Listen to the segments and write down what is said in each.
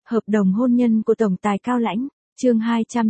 Hợp đồng hôn nhân của Tổng tài Cao Lãnh, chương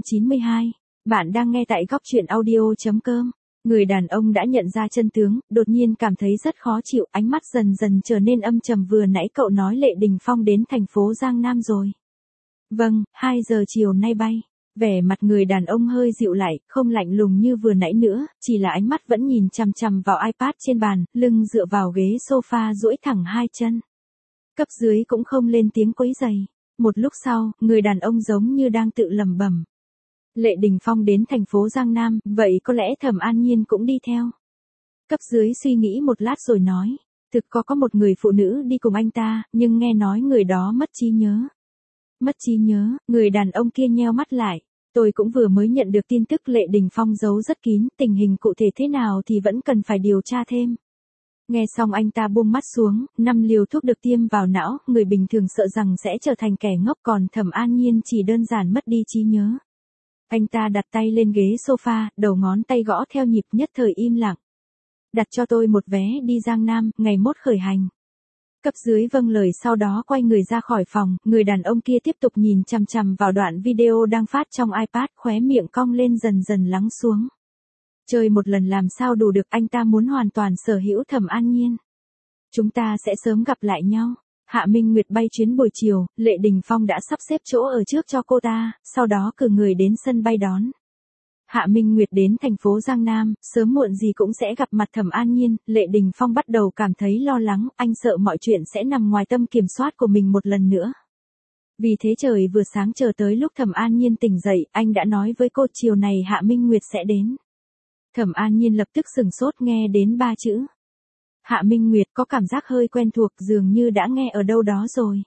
292. Bạn đang nghe tại góc truyện audio.com. Người đàn ông đã nhận ra chân tướng, đột nhiên cảm thấy rất khó chịu, ánh mắt dần dần trở nên âm trầm. Vừa nãy cậu nói Lệ Đình Phong đến thành phố Giang Nam rồi. Vâng, 2 giờ chiều nay bay. Vẻ mặt người đàn ông hơi dịu lại, không lạnh lùng như vừa nãy nữa, chỉ là ánh mắt vẫn nhìn chằm chằm vào iPad trên bàn, lưng dựa vào ghế sofa duỗi thẳng hai chân. Cấp dưới cũng không lên tiếng quấy rầy. Một lúc sau, người đàn ông giống như đang tự lẩm bẩm. Lệ Đình Phong đến thành phố Giang Nam, vậy có lẽ Thẩm An Nhiên cũng đi theo. Cấp dưới suy nghĩ một lát rồi nói, thực có một người phụ nữ đi cùng anh ta, nhưng nghe nói người đó mất trí nhớ. Mất trí nhớ, người đàn ông kia nheo mắt lại. Tôi cũng vừa mới nhận được tin tức Lệ Đình Phong giấu rất kín, tình hình cụ thể thế nào thì vẫn cần phải điều tra thêm. Nghe xong anh ta buông mắt xuống, 5 liều thuốc được tiêm vào não, người bình thường sợ rằng sẽ trở thành kẻ ngốc, còn Thẩm An Nhiên chỉ đơn giản mất đi trí nhớ. Anh ta đặt tay lên ghế sofa, đầu ngón tay gõ theo nhịp, nhất thời im lặng. Đặt cho tôi một vé đi Giang Nam, ngày mốt khởi hành. Cấp dưới vâng lời, sau đó quay người ra khỏi phòng, người đàn ông kia tiếp tục nhìn chằm chằm vào đoạn video đang phát trong iPad, khóe miệng cong lên dần dần lắng xuống. Chơi một lần làm sao đủ được, anh ta muốn hoàn toàn sở hữu Thẩm An Nhiên. Chúng ta sẽ sớm gặp lại nhau. Hạ Minh Nguyệt bay chuyến buổi chiều, Lệ Đình Phong đã sắp xếp chỗ ở trước cho cô ta, sau đó cử người đến sân bay đón. Hạ Minh Nguyệt đến thành phố Giang Nam, sớm muộn gì cũng sẽ gặp mặt Thẩm An Nhiên, Lệ Đình Phong bắt đầu cảm thấy lo lắng, anh sợ mọi chuyện sẽ nằm ngoài tầm kiểm soát của mình một lần nữa. Vì thế trời vừa sáng chờ tới lúc Thẩm An Nhiên tỉnh dậy, anh đã nói với cô chiều này Hạ Minh Nguyệt sẽ đến. Thẩm An Nhiên lập tức sửng sốt nghe đến 3 chữ. Hạ Minh Nguyệt, có cảm giác hơi quen thuộc, dường như đã nghe ở đâu đó rồi.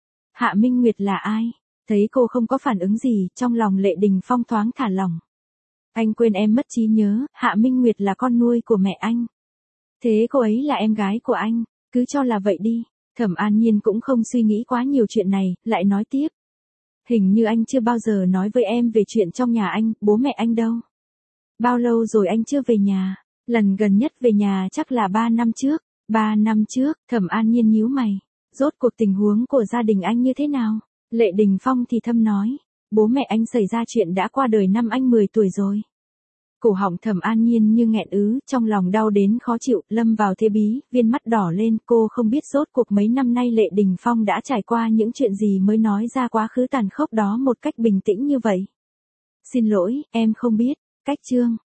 Hạ Minh Nguyệt là ai? Thấy cô không có phản ứng gì, trong lòng Lệ Đình Phong thoáng thả lỏng. Anh quên em mất trí nhớ, Hạ Minh Nguyệt là con nuôi của mẹ anh. Thế cô ấy là em gái của anh, cứ cho là vậy đi. Thẩm An Nhiên cũng không suy nghĩ quá nhiều chuyện này, lại nói tiếp. Hình như anh chưa bao giờ nói với em về chuyện trong nhà anh, bố mẹ anh đâu. Bao lâu rồi anh chưa về nhà? Lần gần nhất về nhà chắc là 3 năm trước. 3 năm trước, Thẩm An Nhiên nhíu mày. Rốt cuộc tình huống của gia đình anh như thế nào? Lệ Đình Phong thì thầm nói. Bố mẹ anh xảy ra chuyện đã qua đời năm anh 10 tuổi rồi. Cổ họng Thẩm An Nhiên như nghẹn ứ, trong lòng đau đến khó chịu, lâm vào thế bí, viên mắt đỏ lên. Cô không biết rốt cuộc mấy năm nay Lệ Đình Phong đã trải qua những chuyện gì mới nói ra quá khứ tàn khốc đó một cách bình tĩnh như vậy. Xin lỗi, em không biết. Cách chương.